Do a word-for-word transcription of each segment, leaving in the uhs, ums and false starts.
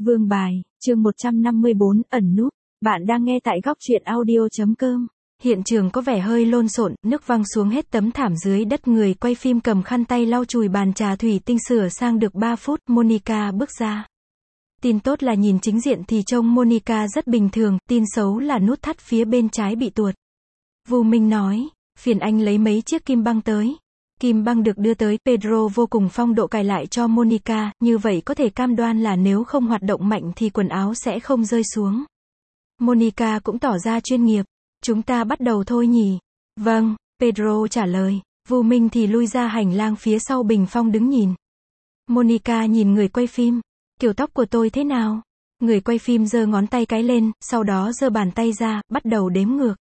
Vương bài, chương một trăm năm mươi bốn, ẩn núp. Bạn đang nghe tại góc truyện audio chấm com. Hiện trường có vẻ hơi lộn xộn, nước văng xuống hết tấm thảm dưới đất, người quay phim cầm khăn tay lau chùi bàn trà thủy tinh. Sửa sang được ba phút, Monica bước ra. Tin tốt là nhìn chính diện thì trông Monica rất bình thường, tin xấu là nút thắt phía bên trái bị tuột. Vu Minh nói, phiền anh lấy mấy chiếc kim băng tới. Kim băng được đưa tới, Pedro vô cùng phong độ cài lại cho Monica, như vậy có thể cam đoan là nếu không hoạt động mạnh thì quần áo sẽ không rơi xuống. Monica cũng tỏ ra chuyên nghiệp. Chúng ta bắt đầu thôi nhỉ? Vâng, Pedro trả lời. Vu Minh thì lui ra hành lang phía sau bình phong đứng nhìn. Monica nhìn người quay phim. Kiểu tóc của tôi thế nào? Người quay phim giơ ngón tay cái lên, sau đó giơ bàn tay ra, bắt đầu đếm ngược.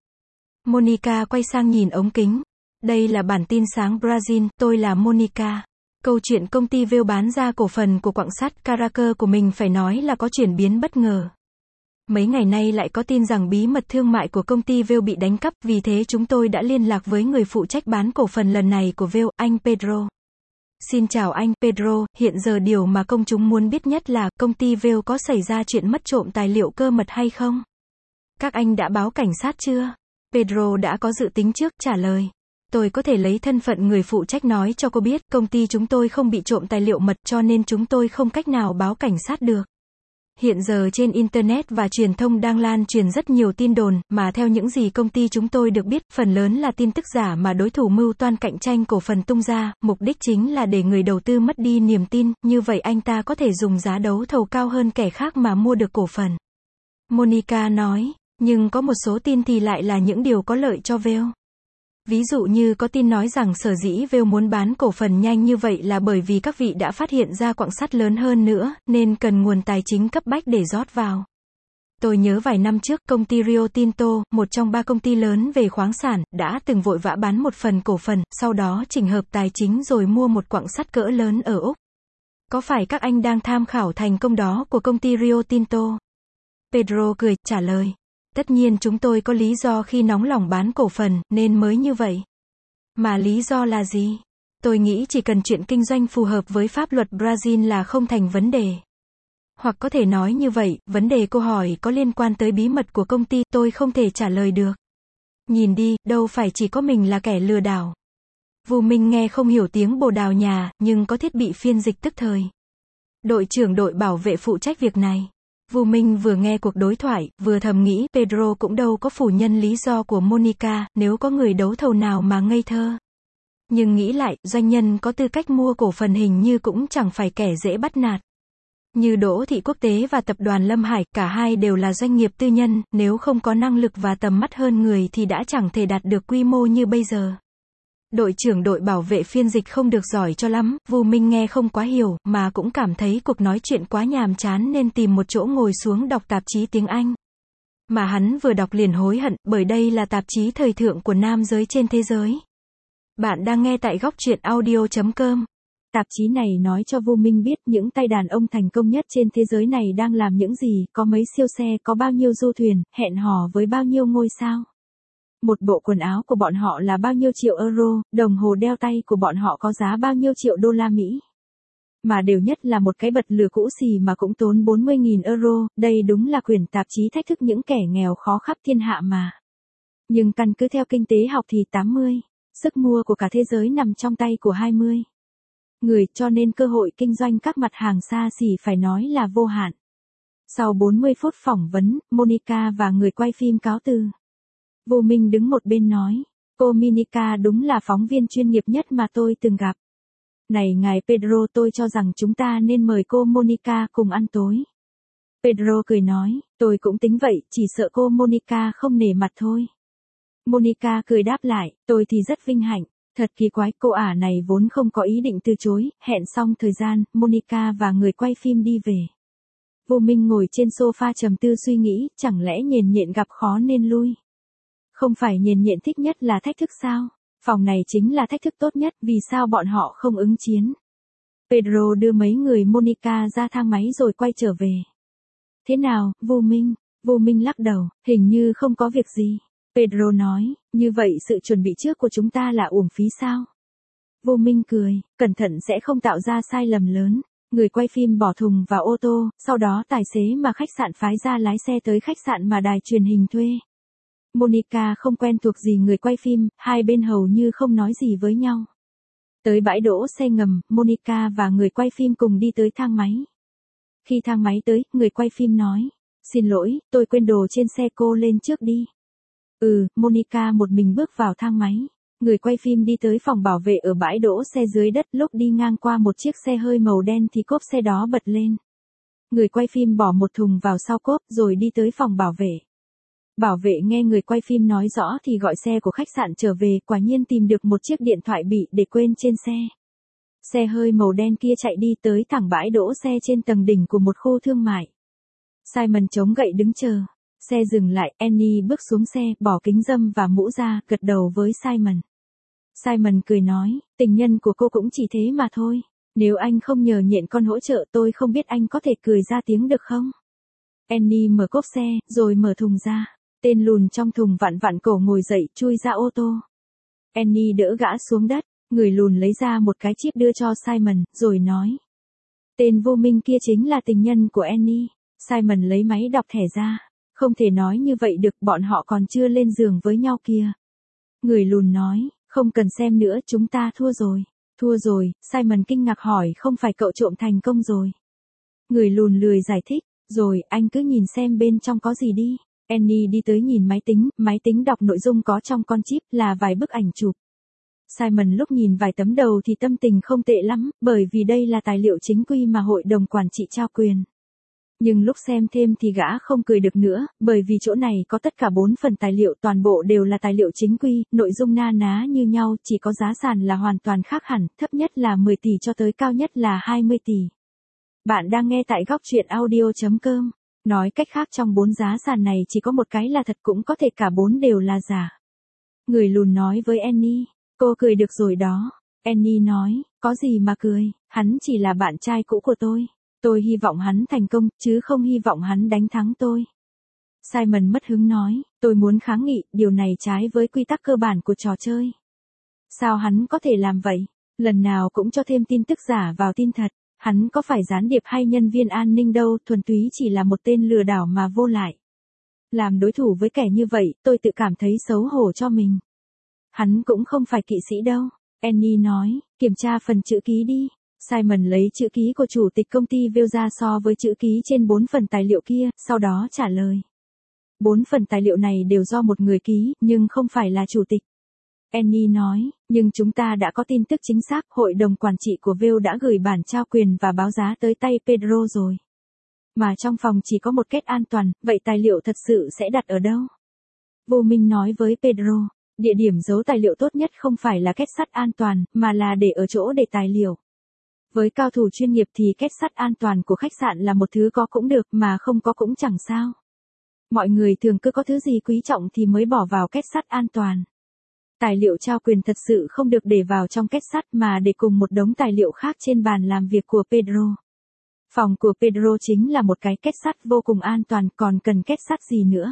Monica quay sang nhìn ống kính. Đây là bản tin sáng Brazil, tôi là Monica. Câu chuyện công ty Vale bán ra cổ phần của quặng sắt Caracas của mình phải nói là có chuyển biến bất ngờ. Mấy ngày nay lại có tin rằng bí mật thương mại của công ty Vale bị đánh cắp, vì thế chúng tôi đã liên lạc với người phụ trách bán cổ phần lần này của Vale, anh Pedro. Xin chào anh Pedro, hiện giờ điều mà công chúng muốn biết nhất là công ty Vale có xảy ra chuyện mất trộm tài liệu cơ mật hay không? Các anh đã báo cảnh sát chưa? Pedro đã có dự tính trước, trả lời. Tôi có thể lấy thân phận người phụ trách nói cho cô biết, công ty chúng tôi không bị trộm tài liệu mật, cho nên chúng tôi không cách nào báo cảnh sát được. Hiện giờ trên Internet và truyền thông đang lan truyền rất nhiều tin đồn, mà theo những gì công ty chúng tôi được biết, phần lớn là tin tức giả mà đối thủ mưu toan cạnh tranh cổ phần tung ra, mục đích chính là để người đầu tư mất đi niềm tin, như vậy anh ta có thể dùng giá đấu thầu cao hơn kẻ khác mà mua được cổ phần. Monica nói, nhưng có một số tin thì lại là những điều có lợi cho Vale. Ví dụ như có tin nói rằng sở dĩ Vale muốn bán cổ phần nhanh như vậy là bởi vì các vị đã phát hiện ra quặng sắt lớn hơn nữa, nên cần nguồn tài chính cấp bách để rót vào. Tôi nhớ vài năm trước, công ty Rio Tinto, một trong ba công ty lớn về khoáng sản, đã từng vội vã bán một phần cổ phần, sau đó chỉnh hợp tài chính rồi mua một quặng sắt cỡ lớn ở Úc. Có phải các anh đang tham khảo thành công đó của công ty Rio Tinto? Pedro cười, trả lời. Tất nhiên chúng tôi có lý do khi nóng lòng bán cổ phần, nên mới như vậy. Mà lý do là gì? Tôi nghĩ chỉ cần chuyện kinh doanh phù hợp với pháp luật Brazil là không thành vấn đề. Hoặc có thể nói như vậy, vấn đề cô hỏi có liên quan tới bí mật của công ty, tôi không thể trả lời được. Nhìn đi, đâu phải chỉ có mình là kẻ lừa đảo. Vu Minh nghe không hiểu tiếng Bồ Đào Nha, nhưng có thiết bị phiên dịch tức thời. Đội trưởng đội bảo vệ phụ trách việc này. Vu Minh vừa nghe cuộc đối thoại, vừa thầm nghĩ, Pedro cũng đâu có phủ nhận lý do của Monica, nếu có người đấu thầu nào mà ngây thơ. Nhưng nghĩ lại, doanh nhân có tư cách mua cổ phần hình như cũng chẳng phải kẻ dễ bắt nạt. Như Đỗ Thị Quốc tế và tập đoàn Lâm Hải, cả hai đều là doanh nghiệp tư nhân, nếu không có năng lực và tầm mắt hơn người thì đã chẳng thể đạt được quy mô như bây giờ. Đội trưởng đội bảo vệ phiên dịch không được giỏi cho lắm, Vu Minh nghe không quá hiểu, mà cũng cảm thấy cuộc nói chuyện quá nhàm chán nên tìm một chỗ ngồi xuống đọc tạp chí tiếng Anh. Mà hắn vừa đọc liền hối hận, bởi đây là tạp chí thời thượng của nam giới trên thế giới. Bạn đang nghe tại góc truyện audio chấm com. Tạp chí này nói cho Vu Minh biết những tay đàn ông thành công nhất trên thế giới này đang làm những gì, có mấy siêu xe, có bao nhiêu du thuyền, hẹn hò với bao nhiêu ngôi sao. Một bộ quần áo của bọn họ là bao nhiêu triệu euro, đồng hồ đeo tay của bọn họ có giá bao nhiêu triệu đô la Mỹ. Mà đều nhất là một cái bật lửa cũ xì mà cũng tốn bốn mươi nghìn euro, đây đúng là quyển tạp chí thách thức những kẻ nghèo khó khắp thiên hạ mà. Nhưng căn cứ theo kinh tế học thì tám mươi, sức mua của cả thế giới nằm trong tay của hai mươi người, cho nên cơ hội kinh doanh các mặt hàng xa xỉ phải nói là vô hạn. Sau bốn mươi phút phỏng vấn, Monica và người quay phim cáo từ. Vu Minh đứng một bên nói, cô Monica đúng là phóng viên chuyên nghiệp nhất mà tôi từng gặp. Này ngài Pedro, tôi cho rằng chúng ta nên mời cô Monica cùng ăn tối. Pedro cười nói, tôi cũng tính vậy, chỉ sợ cô Monica không nể mặt thôi. Monica cười đáp lại, tôi thì rất vinh hạnh, thật kỳ quái, cô ả này vốn không có ý định từ chối. Hẹn xong thời gian, Monica và người quay phim đi về. Vu Minh ngồi trên sofa trầm tư suy nghĩ, chẳng lẽ nhện nhện gặp khó nên lui. Không phải nhện nhện thích nhất là thách thức sao? Phòng này chính là thách thức tốt nhất, vì sao bọn họ không ứng chiến? Pedro đưa mấy người Monica ra thang máy rồi quay trở về. Thế nào, Vu Minh? Vu Minh lắc đầu, hình như không có việc gì. Pedro nói, như vậy sự chuẩn bị trước của chúng ta là uổng phí sao? Vu Minh cười, cẩn thận sẽ không tạo ra sai lầm lớn. Người quay phim bỏ thùng vào ô tô, sau đó tài xế mà khách sạn phái ra lái xe tới khách sạn mà đài truyền hình thuê. Monica không quen thuộc gì người quay phim, hai bên hầu như không nói gì với nhau. Tới bãi đỗ xe ngầm, Monica và người quay phim cùng đi tới thang máy. Khi thang máy tới, người quay phim nói, xin lỗi, tôi quên đồ trên xe, cô lên trước đi. Ừ, Monica một mình bước vào thang máy. Người quay phim đi tới phòng bảo vệ ở bãi đỗ xe dưới đất, lúc đi ngang qua một chiếc xe hơi màu đen thì cốp xe đó bật lên. Người quay phim bỏ một thùng vào sau cốp rồi đi tới phòng bảo vệ. Bảo vệ nghe người quay phim nói rõ thì gọi xe của khách sạn trở về, quả nhiên tìm được một chiếc điện thoại bị để quên trên xe. Xe hơi màu đen kia chạy đi tới thẳng bãi đỗ xe trên tầng đỉnh của một khu thương mại. Simon chống gậy đứng chờ. Xe dừng lại, Annie bước xuống xe, bỏ kính râm và mũ ra, gật đầu với Simon. Simon cười nói, tình nhân của cô cũng chỉ thế mà thôi. Nếu anh không nhờ nhện con hỗ trợ tôi không biết anh có thể cười ra tiếng được không? Annie mở cốp xe, rồi mở thùng ra. Tên lùn trong thùng vặn vặn cổ ngồi dậy, chui ra ô tô. Annie đỡ gã xuống đất, người lùn lấy ra một cái chip đưa cho Simon, rồi nói. Tên vô minh kia chính là tình nhân của Annie. Simon lấy máy đọc thẻ ra. Không thể nói như vậy được, bọn họ còn chưa lên giường với nhau kia. Người lùn nói, không cần xem nữa, chúng ta thua rồi. Thua rồi, Simon kinh ngạc hỏi, không phải cậu trộm thành công rồi. Người lùn lười giải thích, rồi, anh cứ nhìn xem bên trong có gì đi. Annie đi tới nhìn máy tính, máy tính đọc nội dung có trong con chip là vài bức ảnh chụp. Simon lúc nhìn vài tấm đầu thì tâm tình không tệ lắm, bởi vì đây là tài liệu chính quy mà hội đồng quản trị trao quyền. Nhưng lúc xem thêm thì gã không cười được nữa, bởi vì chỗ này có tất cả bốn phần tài liệu, toàn bộ đều là tài liệu chính quy, nội dung na ná như nhau, chỉ có giá sàn là hoàn toàn khác hẳn, thấp nhất là mười tỷ cho tới cao nhất là hai mươi tỷ. Bạn đang nghe tại góc truyện audio chấm com. Nói cách khác trong bốn giá sàn này chỉ có một cái là thật, cũng có thể cả bốn đều là giả. Người lùn nói với Annie, cô cười được rồi đó. Annie nói, có gì mà cười, hắn chỉ là bạn trai cũ của tôi. Tôi hy vọng hắn thành công, chứ không hy vọng hắn đánh thắng tôi. Simon mất hứng nói, tôi muốn kháng nghị, điều này trái với quy tắc cơ bản của trò chơi. Sao hắn có thể làm vậy? Lần nào cũng cho thêm tin tức giả vào tin thật. Hắn có phải gián điệp hay nhân viên an ninh đâu, thuần túy chỉ là một tên lừa đảo mà vô lại. Làm đối thủ với kẻ như vậy, tôi tự cảm thấy xấu hổ cho mình. Hắn cũng không phải kỵ sĩ đâu. Annie nói, kiểm tra phần chữ ký đi. Simon lấy chữ ký của chủ tịch công ty Vale ra so với chữ ký trên bốn phần tài liệu kia, sau đó trả lời. Bốn phần tài liệu này đều do một người ký, nhưng không phải là chủ tịch. Annie nói, nhưng chúng ta đã có tin tức chính xác, hội đồng quản trị của Vale đã gửi bản trao quyền và báo giá tới tay Pedro rồi. Mà trong phòng chỉ có một kết an toàn, vậy tài liệu thật sự sẽ đặt ở đâu? Vô Minh nói với Pedro, địa điểm giấu tài liệu tốt nhất không phải là kết sắt an toàn, mà là để ở chỗ để tài liệu. Với cao thủ chuyên nghiệp thì kết sắt an toàn của khách sạn là một thứ có cũng được, mà không có cũng chẳng sao. Mọi người thường cứ có thứ gì quý trọng thì mới bỏ vào kết sắt an toàn. Tài liệu trao quyền thật sự không được để vào trong kết sắt mà để cùng một đống tài liệu khác trên bàn làm việc của Pedro. Phòng của Pedro chính là một cái kết sắt vô cùng an toàn, còn cần kết sắt gì nữa.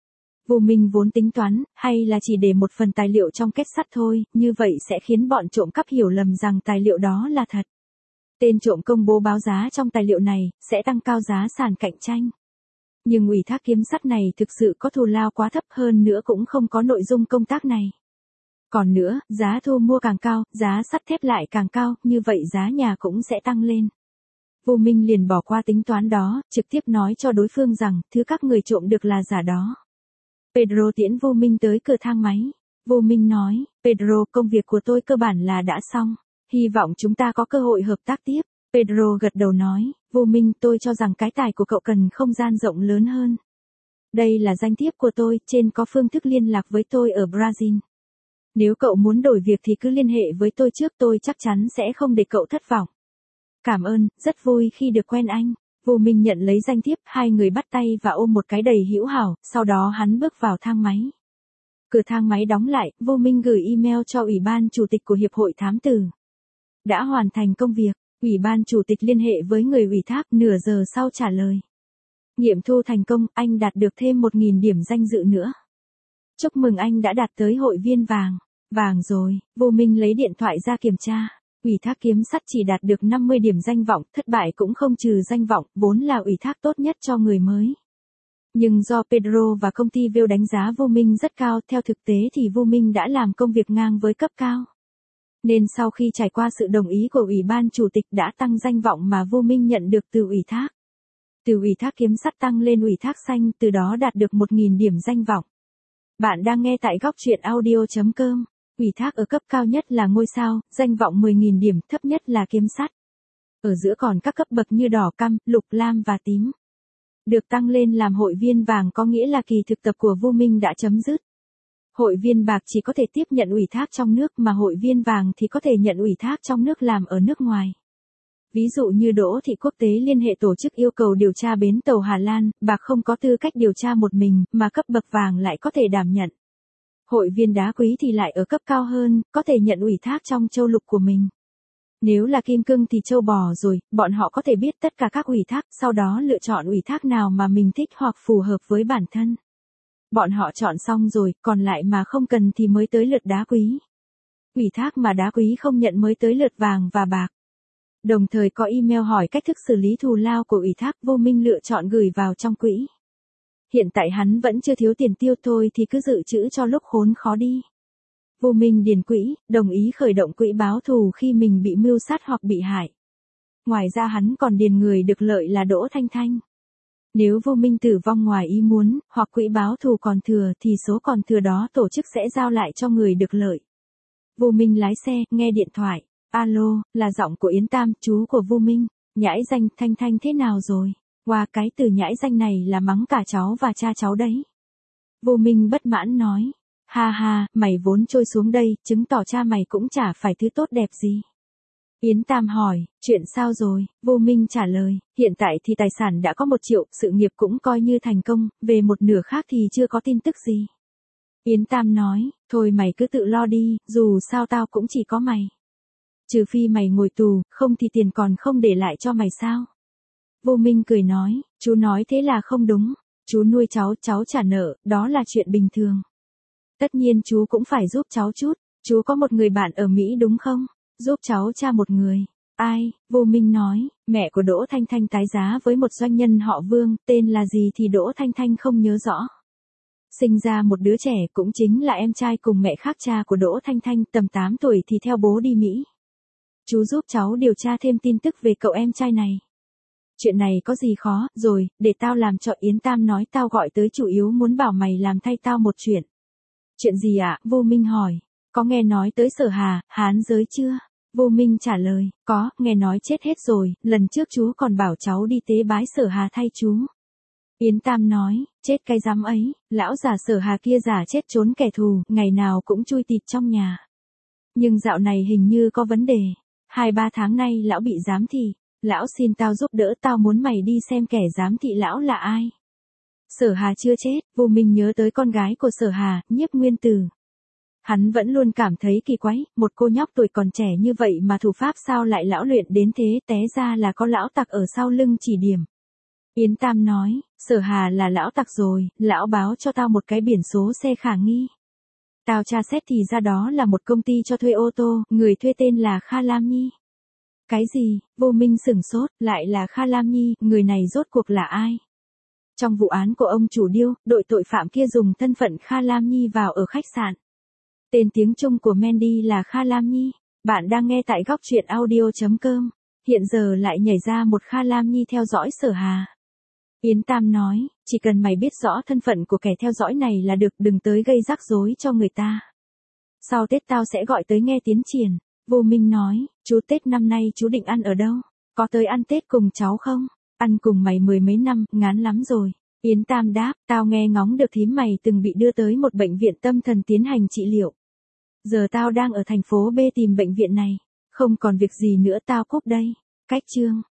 Vô Minh vốn tính toán, hay là chỉ để một phần tài liệu trong kết sắt thôi, như vậy sẽ khiến bọn trộm cắp hiểu lầm rằng tài liệu đó là thật. Tên trộm công bố báo giá trong tài liệu này, sẽ tăng cao giá sàn cạnh tranh. Nhưng ủy thác kiếm sắt này thực sự có thù lao quá thấp, hơn nữa cũng không có nội dung công tác này. Còn nữa, giá thu mua càng cao, giá sắt thép lại càng cao, như vậy giá nhà cũng sẽ tăng lên. Vô Minh liền bỏ qua tính toán đó, trực tiếp nói cho đối phương rằng, thứ các người trộm được là giả đó. Pedro tiễn Vô Minh tới cửa thang máy. Vô Minh nói, Pedro, công việc của tôi cơ bản là đã xong. Hy vọng chúng ta có cơ hội hợp tác tiếp. Pedro gật đầu nói, Vô Minh, tôi cho rằng cái tài của cậu cần không gian rộng lớn hơn. Đây là danh thiếp của tôi, trên có phương thức liên lạc với tôi ở Brazil. Nếu cậu muốn đổi việc thì cứ liên hệ với tôi trước, tôi chắc chắn sẽ không để cậu thất vọng. Cảm ơn, rất vui khi được quen anh. Vô Minh nhận lấy danh thiếp, hai người bắt tay và ôm một cái đầy hữu hảo, sau đó hắn bước vào thang máy. Cửa thang máy đóng lại, Vô Minh gửi email cho Ủy ban Chủ tịch của Hiệp hội Thám tử. Đã hoàn thành công việc, Ủy ban Chủ tịch liên hệ với người ủy thác, nửa giờ sau trả lời. Nghiệm thu thành công, anh đạt được thêm một nghìn điểm danh dự nữa. Chúc mừng anh đã đạt tới hội viên vàng. Vàng rồi, Vô Minh lấy điện thoại ra kiểm tra. Ủy thác kiếm sắt chỉ đạt được năm mươi điểm danh vọng, thất bại cũng không trừ danh vọng, vốn là ủy thác tốt nhất cho người mới. Nhưng do Pedro và công ty Vale đánh giá Vô Minh rất cao, theo thực tế thì Vô Minh đã làm công việc ngang với cấp cao. Nên sau khi trải qua sự đồng ý của Ủy ban Chủ tịch đã tăng danh vọng mà Vô Minh nhận được từ ủy thác. Từ ủy thác kiếm sắt tăng lên ủy thác xanh, từ đó đạt được một nghìn điểm danh vọng. Bạn đang nghe tại góc truyện audio chấm com. Ủy thác ở cấp cao nhất là ngôi sao, danh vọng mười nghìn điểm, thấp nhất là kiếm sắt. Ở giữa còn các cấp bậc như đỏ, cam, lục, lam và tím. Được tăng lên làm hội viên vàng có nghĩa là kỳ thực tập của Vô Minh đã chấm dứt. Hội viên bạc chỉ có thể tiếp nhận ủy thác trong nước mà hội viên vàng thì có thể nhận ủy thác trong nước làm ở nước ngoài. Ví dụ như Đỗ Thị Quốc tế liên hệ tổ chức yêu cầu điều tra bến tàu Hà Lan, bạc không có tư cách điều tra một mình, mà cấp bậc vàng lại có thể đảm nhận. Hội viên đá quý thì lại ở cấp cao hơn, có thể nhận ủy thác trong châu lục của mình. Nếu là kim cương thì châu bò rồi, bọn họ có thể biết tất cả các ủy thác, sau đó lựa chọn ủy thác nào mà mình thích hoặc phù hợp với bản thân. Bọn họ chọn xong rồi, còn lại mà không cần thì mới tới lượt đá quý. Ủy thác mà đá quý không nhận mới tới lượt vàng và bạc. Đồng thời có email hỏi cách thức xử lý thù lao của ủy thác, Vô Minh lựa chọn gửi vào trong quỹ. Hiện tại hắn vẫn chưa thiếu tiền tiêu thôi thì cứ dự trữ cho lúc khốn khó đi. Vô Minh điền quỹ, đồng ý khởi động quỹ báo thù khi mình bị mưu sát hoặc bị hại. Ngoài ra hắn còn điền người được lợi là Đỗ Thanh Thanh. Nếu Vô Minh tử vong ngoài ý muốn, hoặc quỹ báo thù còn thừa thì số còn thừa đó tổ chức sẽ giao lại cho người được lợi. Vô Minh lái xe, nghe điện thoại. Alo, là giọng của Yến Tam, chú của Vô Minh. Nhãi danh, Thanh Thanh thế nào rồi? Qua cái từ nhãi danh này là mắng cả cháu và cha cháu đấy. Vô Minh bất mãn nói. Ha ha, mày vốn trôi xuống đây, chứng tỏ cha mày cũng chả phải thứ tốt đẹp gì. Yến Tam hỏi, chuyện sao rồi? Vô Minh trả lời, hiện tại thì tài sản đã có một triệu, sự nghiệp cũng coi như thành công, về một nửa khác thì chưa có tin tức gì. Yến Tam nói, thôi mày cứ tự lo đi, dù sao tao cũng chỉ có mày. Trừ phi mày ngồi tù, không thì tiền còn không để lại cho mày sao? Vô Minh cười nói, chú nói thế là không đúng, chú nuôi cháu, cháu trả nợ, đó là chuyện bình thường. Tất nhiên chú cũng phải giúp cháu chút, chú có một người bạn ở Mỹ đúng không? Giúp cháu tra một người. Ai? Vô Minh nói, mẹ của Đỗ Thanh Thanh tái giá với một doanh nhân họ Vương, tên là gì thì Đỗ Thanh Thanh không nhớ rõ. Sinh ra một đứa trẻ cũng chính là em trai cùng mẹ khác cha của Đỗ Thanh Thanh, tầm tám tuổi thì theo bố đi Mỹ. Chú giúp cháu điều tra thêm tin tức về cậu em trai này. Chuyện này có gì khó, rồi, để tao làm cho. Yến Tam nói tao gọi tới chủ yếu muốn bảo mày làm thay tao một chuyện. Chuyện gì ạ? Vô Minh hỏi. Có nghe nói tới Sở Hà, Hán giới chưa? Vô Minh trả lời, có, nghe nói chết hết rồi, lần trước chú còn bảo cháu đi tế bái Sở Hà thay chú. Yến Tam nói, chết cái dám ấy, lão già Sở Hà kia giả chết trốn kẻ thù, ngày nào cũng chui tịt trong nhà. Nhưng dạo này hình như có vấn đề. Hai ba tháng nay lão bị giám thị, lão xin tao giúp đỡ, tao muốn mày đi xem kẻ giám thị lão là ai. Sở Hà chưa chết, Vô Minh nhớ tới con gái của Sở Hà, Nhiếp Nguyên Tử. Hắn vẫn luôn cảm thấy kỳ quái, một cô nhóc tuổi còn trẻ như vậy mà thủ pháp sao lại lão luyện đến thế, té ra là có lão tặc ở sau lưng chỉ điểm. Yến Tam nói, Sở Hà là lão tặc rồi, lão báo cho tao một cái biển số xe khả nghi. Tao tra xét thì ra đó là một công ty cho thuê ô tô, người thuê tên là Kha Lam Nhi. Cái gì? Vô Minh sửng sốt, lại là Kha Lam Nhi, người này rốt cuộc là ai? Trong vụ án của ông chủ Điêu, đội tội phạm kia dùng thân phận Kha Lam Nhi vào ở khách sạn. Tên tiếng Trung của Mandy là Kha Lam Nhi. Bạn đang nghe tại góc truyện audio chấm com. Hiện giờ lại nhảy ra một Kha Lam Nhi theo dõi Sở Hà. Yến Tam nói, chỉ cần mày biết rõ thân phận của kẻ theo dõi này là được, đừng tới gây rắc rối cho người ta. Sau Tết tao sẽ gọi tới nghe tiến triển. Vô Minh nói, chú Tết năm nay chú định ăn ở đâu? Có tới ăn Tết cùng cháu không? Ăn cùng mày mười mấy năm, ngán lắm rồi. Yến Tam đáp, tao nghe ngóng được thím mày từng bị đưa tới một bệnh viện tâm thần tiến hành trị liệu. Giờ tao đang ở thành phố B tìm bệnh viện này. Không còn việc gì nữa tao cúp đây. Cách chương.